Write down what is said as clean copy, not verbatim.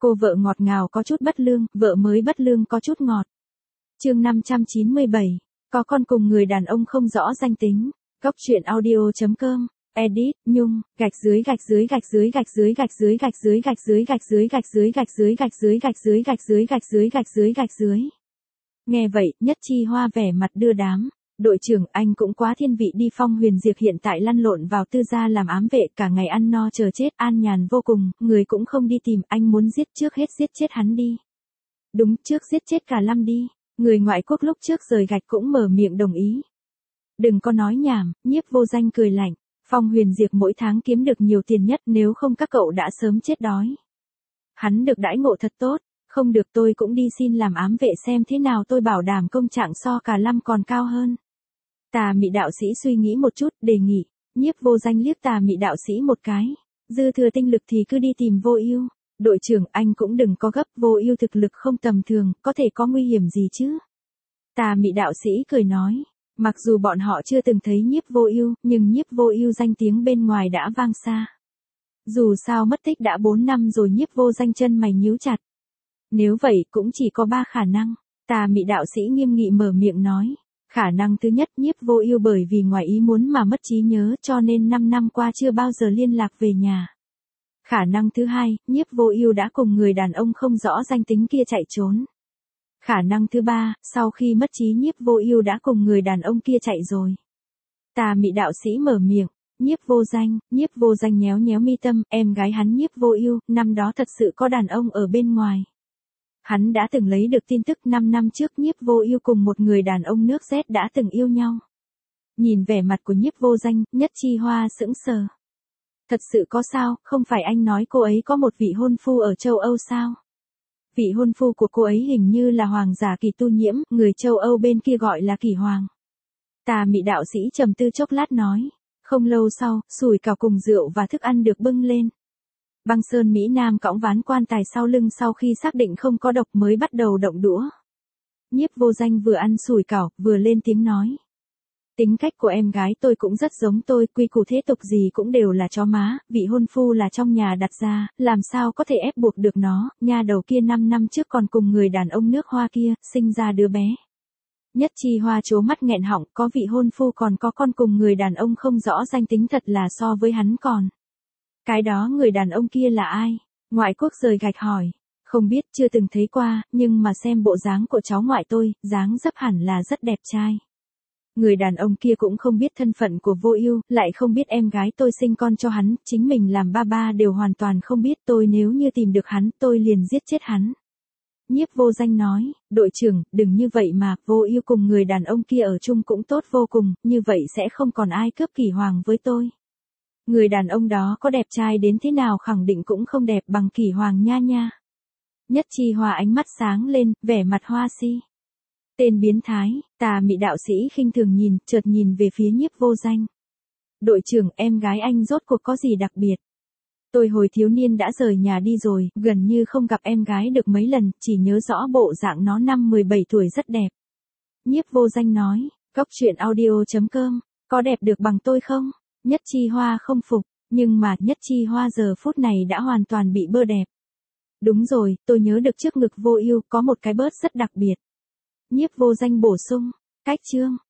Cô vợ ngọt ngào có chút bất lương, vợ mới bất lương có chút ngọt. Chương 597, có con cùng người đàn ông không rõ danh tính. Góc truyện audio.com. Edit, Nhung, gạch dưới gạch dưới gạch dưới gạch dưới gạch dưới gạch dưới gạch dưới gạch dưới gạch dưới gạch dưới gạch dưới gạch dưới gạch dưới gạch dưới gạch dưới gạch dưới. Nghe vậy, Nhất Chi Hoa vẻ mặt đưa đám. Đội trưởng, anh cũng quá thiên vị đi. Phong Huyền Diệp hiện tại lăn lộn vào tư gia làm ám vệ, cả ngày ăn no chờ chết, an nhàn vô cùng, người cũng không đi tìm, anh muốn giết trước hết giết chết hắn đi. Đúng, trước giết chết cả Lâm đi. Người ngoại quốc lúc trước rời gạch cũng mở miệng đồng ý. Đừng có nói nhảm, Nhiếp Vô Danh cười lạnh. Phong Huyền Diệp mỗi tháng kiếm được nhiều tiền nhất, nếu không các cậu đã sớm chết đói. Hắn được đãi ngộ thật tốt, không được tôi cũng đi xin làm ám vệ xem thế nào, tôi bảo đảm công trạng so cả Lâm còn cao hơn. Tà Mị đạo sĩ suy nghĩ một chút, đề nghị. Nhiếp Vô Danh liếc Tà Mị đạo sĩ một cái. Dư thừa tinh lực thì cứ đi tìm Vô Ưu. Đội trưởng, anh cũng đừng có gấp, Vô Ưu thực lực không tầm thường, có thể có nguy hiểm gì chứ? Tà Mị đạo sĩ cười nói. Mặc dù bọn họ chưa từng thấy Nhiếp Vô Ưu, nhưng Nhiếp Vô Ưu danh tiếng bên ngoài đã vang xa. Dù sao mất tích đã 4 năm rồi. Nhiếp Vô Danh chân mày nhíu chặt. Nếu vậy cũng chỉ có 3 khả năng. Tà Mị đạo sĩ nghiêm nghị mở miệng nói. Khả năng thứ nhất, Nhiếp Vô Ưu bởi vì ngoài ý muốn mà mất trí nhớ, cho nên 5 năm qua chưa bao giờ liên lạc về nhà. Khả năng thứ hai, Nhiếp Vô Ưu đã cùng người đàn ông không rõ danh tính kia chạy trốn. Khả năng thứ ba, sau khi mất trí Nhiếp Vô Ưu đã cùng người đàn ông kia chạy rồi. Tà Mị đạo sĩ mở miệng. Nhiếp Vô Danh nhéo nhéo mi tâm, em gái hắn Nhiếp Vô Ưu, năm đó thật sự có đàn ông ở bên ngoài. Hắn đã từng lấy được tin tức 5 năm trước Nhiếp Vô Ưu cùng một người đàn ông nước Z đã từng yêu nhau. Nhìn vẻ mặt của Nhiếp Vô Danh, Nhất Chi Hoa sững sờ. Thật sự có sao, không phải anh nói cô ấy có một vị hôn phu ở châu Âu sao? Vị hôn phu của cô ấy hình như là hoàng giả Kỳ Tu Nhiễm, người châu Âu bên kia gọi là Kỳ Hoàng. Tà Mị đạo sĩ trầm tư chốc lát nói. Không lâu sau, sủi cảo cùng rượu và thức ăn được bưng lên. Băng Sơn Mỹ Nam cõng ván quan tài sau lưng, sau khi xác định không có độc mới bắt đầu động đũa. Nhiếp Vô Danh vừa ăn sủi cảo, vừa lên tiếng nói. Tính cách của em gái tôi cũng rất giống tôi, quy củ thế tục gì cũng đều là chó má, vị hôn phu là trong nhà đặt ra, làm sao có thể ép buộc được nó, nha đầu kia 5 năm trước còn cùng người đàn ông nước Hoa kia, sinh ra đứa bé. Nhất Chi Hoa trố mắt nghẹn họng, có vị hôn phu còn có con cùng người đàn ông không rõ danh tính, thật là so với hắn còn. Cái đó người đàn ông kia là ai? Ngoại quốc rời gạch hỏi. Không biết, chưa từng thấy qua, nhưng mà xem bộ dáng của cháu ngoại tôi, dáng dấp hẳn là rất đẹp trai. Người đàn ông kia cũng không biết thân phận của Vô Ưu, lại không biết em gái tôi sinh con cho hắn, chính mình làm ba đều hoàn toàn không biết. Tôi nếu như tìm được hắn, tôi liền giết chết hắn. Nhiếp Vô Danh nói. Đội trưởng, đừng như vậy mà, Vô Ưu cùng người đàn ông kia ở chung cũng tốt vô cùng, như vậy sẽ không còn ai cướp Kỳ Hoàng với tôi. Người đàn ông đó có đẹp trai đến thế nào khẳng định cũng không đẹp bằng Kỳ Hoàng nha nha. Nhất Chi Hoa ánh mắt sáng lên, vẻ mặt hoa si. Tên biến thái. Tà Mị đạo sĩ khinh thường nhìn, chợt nhìn về phía Nhiếp Vô Danh. Đội trưởng, em gái anh rốt cuộc có gì đặc biệt? Tôi hồi thiếu niên đã rời nhà đi rồi, gần như không gặp em gái được mấy lần, chỉ nhớ rõ bộ dạng nó năm 17 tuổi rất đẹp. Nhiếp Vô Danh nói. Góc truyện audio.com. Có đẹp được bằng tôi không? Nhất Chi Hoa không phục, nhưng mà Nhất Chi Hoa giờ phút này đã hoàn toàn bị bơ đẹp. Đúng rồi, tôi nhớ được trước ngực Vô Ưu có một cái bớt rất đặc biệt. Nhiếp Vô Danh bổ sung. Cách chương.